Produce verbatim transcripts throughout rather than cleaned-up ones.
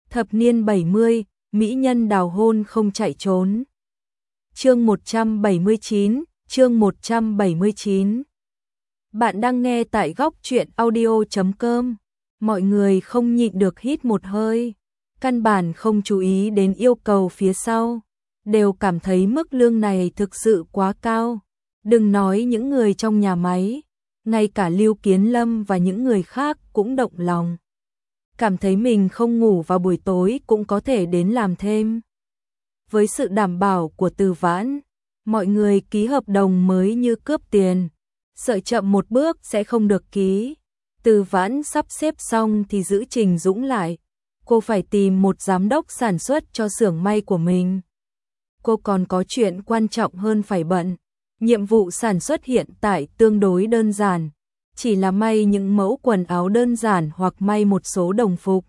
Thập niên bảy mươi, mỹ nhân đào hôn không chạy trốn. Chương một trăm bảy mươi chín, chương một trăm bảy mươi chín. Bạn đang nghe tại góc truyện audio chấm com. Mọi người không nhịn được hít một hơi, căn bản không chú ý đến yêu cầu phía sau, đều cảm thấy mức lương này thực sự quá cao. Đừng nói những người trong nhà máy, ngay cả Lưu Kiến Lâm và những người khác cũng động lòng. Cảm thấy mình không ngủ vào buổi tối cũng có thể đến làm thêm. Với sự đảm bảo của Từ Vãn, mọi người ký hợp đồng mới như cướp tiền, sợ chậm một bước sẽ không được ký. Từ Vãn sắp xếp xong thì giữ Trình Dũng lại, cô phải tìm một giám đốc sản xuất cho xưởng may của mình. Cô còn có chuyện quan trọng hơn phải bận. Nhiệm vụ sản xuất hiện tại tương đối đơn giản, chỉ là may những mẫu quần áo đơn giản hoặc may một số đồng phục.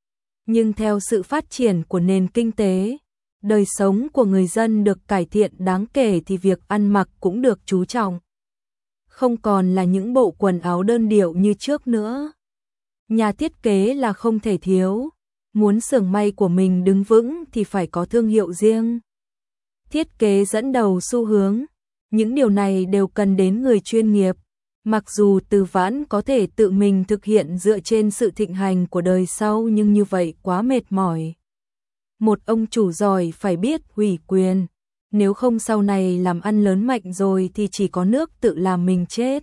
Nhưng theo sự phát triển của nền kinh tế, đời sống của người dân được cải thiện đáng kể thì việc ăn mặc cũng được chú trọng. Không còn là những bộ quần áo đơn điệu như trước nữa. Nhà thiết kế là không thể thiếu, muốn xưởng may của mình đứng vững thì phải có thương hiệu riêng. Thiết kế dẫn đầu xu hướng, những điều này đều cần đến người chuyên nghiệp. Mặc dù Từ Vãn có thể tự mình thực hiện dựa trên sự thịnh hành của đời sau nhưng như vậy quá mệt mỏi. Một ông chủ giỏi phải biết ủy quyền, nếu không sau này làm ăn lớn mạnh rồi thì chỉ có nước tự làm mình chết.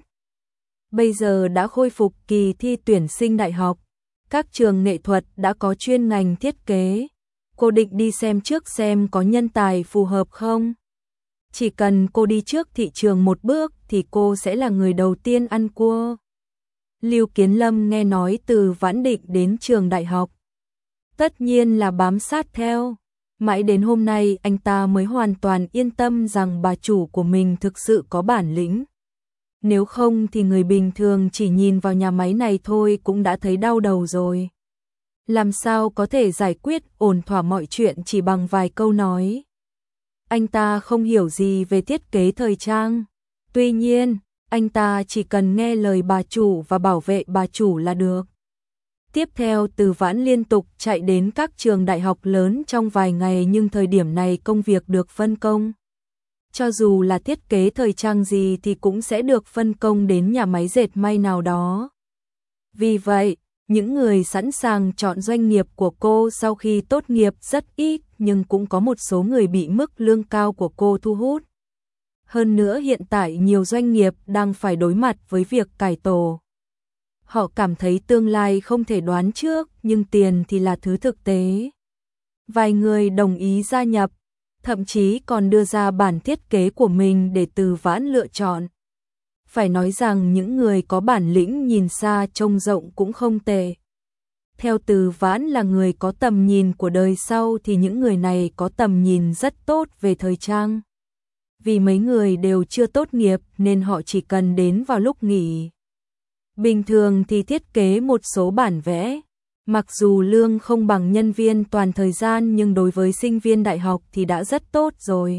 Bây giờ đã khôi phục kỳ thi tuyển sinh đại học, các trường nghệ thuật đã có chuyên ngành thiết kế. Cô định đi xem trước xem có nhân tài phù hợp không? Chỉ cần cô đi trước thị trường một bước thì cô sẽ là người đầu tiên ăn cua. Lưu Kiến Lâm nghe nói Từ Vãn định đến trường đại học, tất nhiên là bám sát theo. Mãi đến hôm nay anh ta mới hoàn toàn yên tâm rằng bà chủ của mình thực sự có bản lĩnh. Nếu không thì người bình thường chỉ nhìn vào nhà máy này thôi cũng đã thấy đau đầu rồi. Làm sao có thể giải quyết ổn thỏa mọi chuyện chỉ bằng vài câu nói. Anh ta không hiểu gì về thiết kế thời trang. Tuy nhiên, anh ta chỉ cần nghe lời bà chủ và bảo vệ bà chủ là được. Tiếp theo Từ Vãn liên tục chạy đến các trường đại học lớn trong vài ngày nhưng thời điểm này công việc được phân công. Cho dù là thiết kế thời trang gì thì cũng sẽ được phân công đến nhà máy dệt may nào đó. Vì vậy, những người sẵn sàng chọn doanh nghiệp của cô sau khi tốt nghiệp rất ít, nhưng cũng có một số người bị mức lương cao của cô thu hút. Hơn nữa hiện tại nhiều doanh nghiệp đang phải đối mặt với việc cải tổ. Họ cảm thấy tương lai không thể đoán trước, nhưng tiền thì là thứ thực tế. Vài người đồng ý gia nhập, thậm chí còn đưa ra bản thiết kế của mình để Từ Vãn lựa chọn. Phải nói rằng những người có bản lĩnh nhìn xa trông rộng cũng không tệ. Theo Từ Vãn là người có tầm nhìn của đời sau thì những người này có tầm nhìn rất tốt về thời trang. Vì mấy người đều chưa tốt nghiệp nên họ chỉ cần đến vào lúc nghỉ. Bình thường thì thiết kế một số bản vẽ. Mặc dù lương không bằng nhân viên toàn thời gian nhưng đối với sinh viên đại học thì đã rất tốt rồi.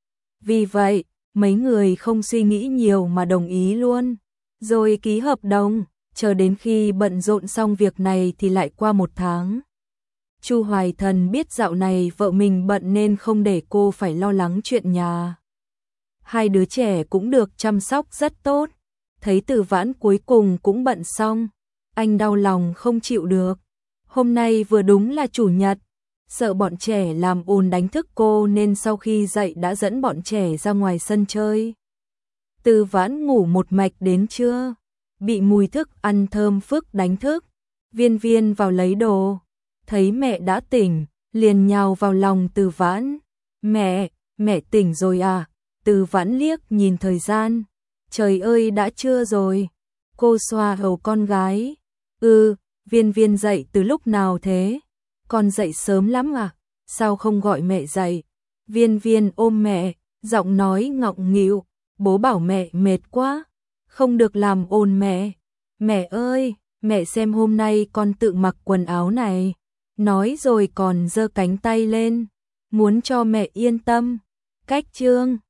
Vì vậy, mấy người không suy nghĩ nhiều mà đồng ý luôn. Rồi ký hợp đồng, chờ đến khi bận rộn xong việc này thì lại qua một tháng. Chu Hoài Thần biết dạo này vợ mình bận nên không để cô phải lo lắng chuyện nhà. Hai đứa trẻ cũng được chăm sóc rất tốt. Thấy Từ Vãn cuối cùng cũng bận xong, anh đau lòng không chịu được. Hôm nay vừa đúng là chủ nhật, sợ bọn trẻ làm ồn đánh thức cô nên sau khi dậy đã dẫn bọn trẻ ra ngoài sân chơi. Từ Vãn ngủ một mạch đến trưa, bị mùi thức ăn thơm phức đánh thức. Viên Viên vào lấy đồ, thấy mẹ đã tỉnh, liền nhào vào lòng Từ Vãn. Mẹ, mẹ tỉnh rồi à? Từ Vãn liếc nhìn thời gian. Trời ơi đã trưa rồi. Cô xoa đầu con gái. Ừ, Viên Viên dậy từ lúc nào thế? Con dậy sớm lắm à? Sao không gọi mẹ dậy? Viên Viên ôm mẹ, giọng nói ngọng nghịu. Bố bảo mẹ mệt quá, không được làm ồn mẹ. Mẹ ơi, mẹ xem hôm nay con tự mặc quần áo này. Nói rồi còn giơ cánh tay lên, muốn cho mẹ yên tâm. Cách chương